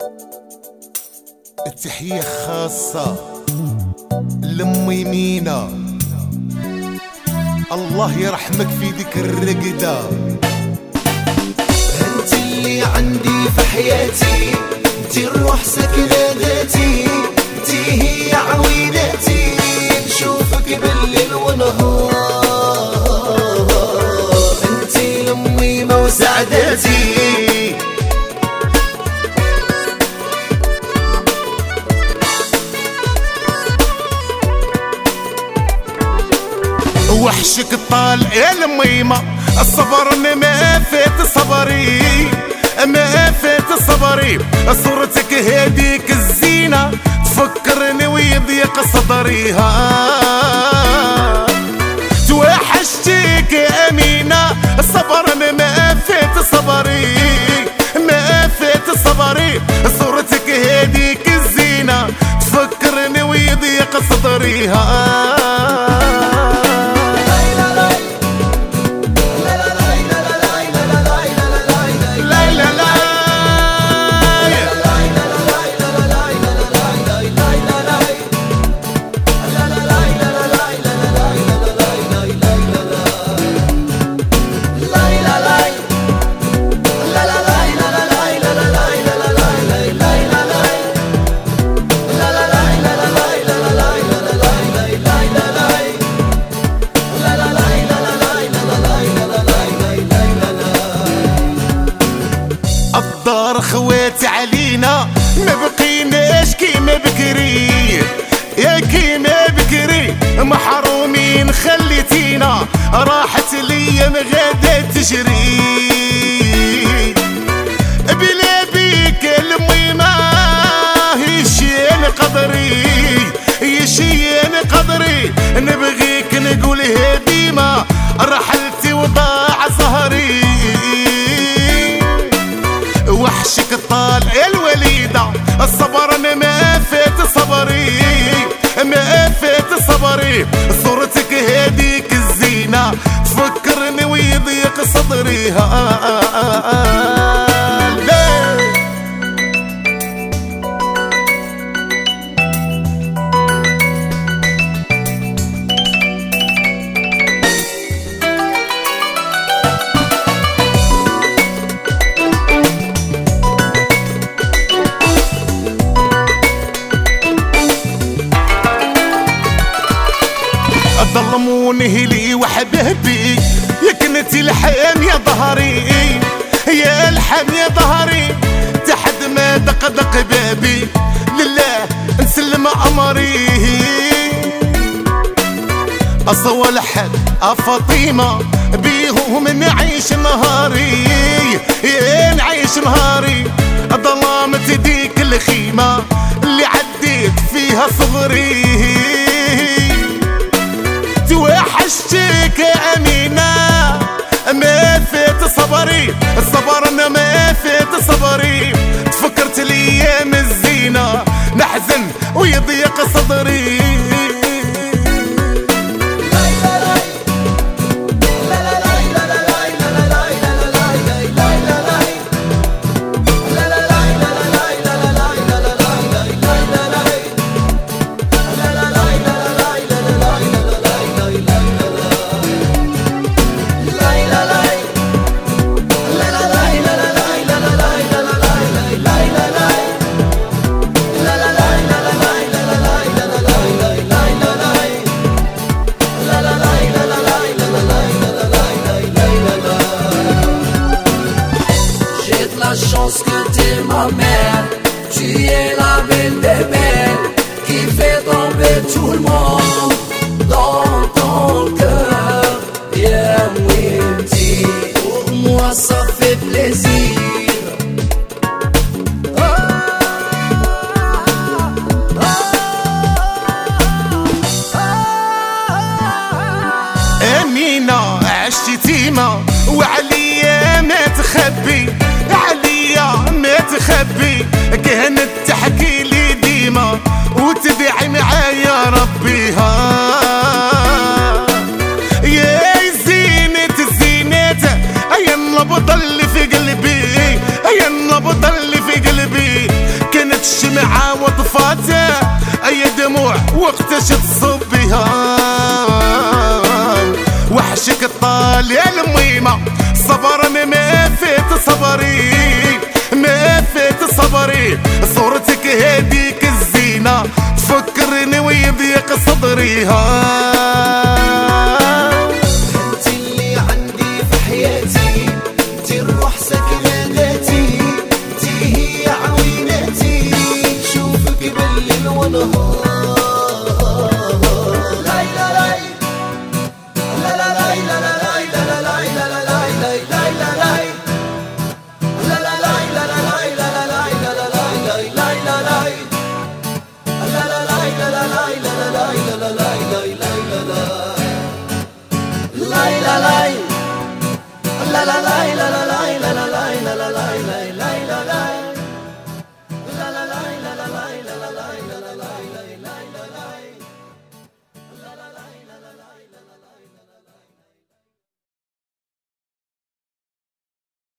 التحية خاصة لأمي مينا، الله يرحمك في ذيك الرقدة. انت اللي عندي في حياتي، انت الروح ساكنة ذاتي، انت هي عويناتي، نشوفك بالليل ونهار، انت الأميمة وسعداتي. وحشك طال يا الميمة، الصبر ما فات صبري، ما فات صبري، صورتك هاديك الزينة تفكرني ويضيق صدري. توحشتك يا أمينة، الصبر ما فات صبري، ما فات صبري، صورتك هاديك الزينة تفكرني ويضيق صدري. الدار خواتي علينا ما بقيناش كيما بكري، يا كيما بكري محرومين خليتينا، راحت الايام غادا تجري، بلا بيك الميمة يشين قدري، يشين قدري، نبغيك نقولها ديما، رحلتي وضاع سهري. وحشك طال يا الوليدة، الصبر ما فات صبري، ما فات صبري، صورتك هاديك الزينة تفكرني ويضيق صدري. ظلموني لي وحبيبي، يا كنتي الحام يا ظهري، يا الحام يا ظهري، تحد ما دق بابي، لله نسلم امري. اصوالحك فاطمة بيهم نعيش نهاري، نعيش نهاري، ظلامة ديك الخيمة اللي عديت فيها صغري. توحشتك يا أمينة ما فات صبري، الصبر أنا ما فات صبري، تفكرت الأيام الزينة نحزن ويضيق صدري. Chance que t'es ma mère, tu es la belle des belles, qui fait tomber tout le monde dans ton cœur. Yeah, Winty, pour moi ça fait plaisir. أمينة عشتي تيمة وعليا ما تخبي، ما تخبي، كانت تحكي لي ديما وتدعي معايا ربيها. يا زينة الزينات ايام البطل اللي في قلبي، وقتاش تصبيها. وحشك الطال يا الميمة، صبرني ما فات صبري، ما فات صبري. صورتك هاديك الزينة تفكرني ويضيق صدري.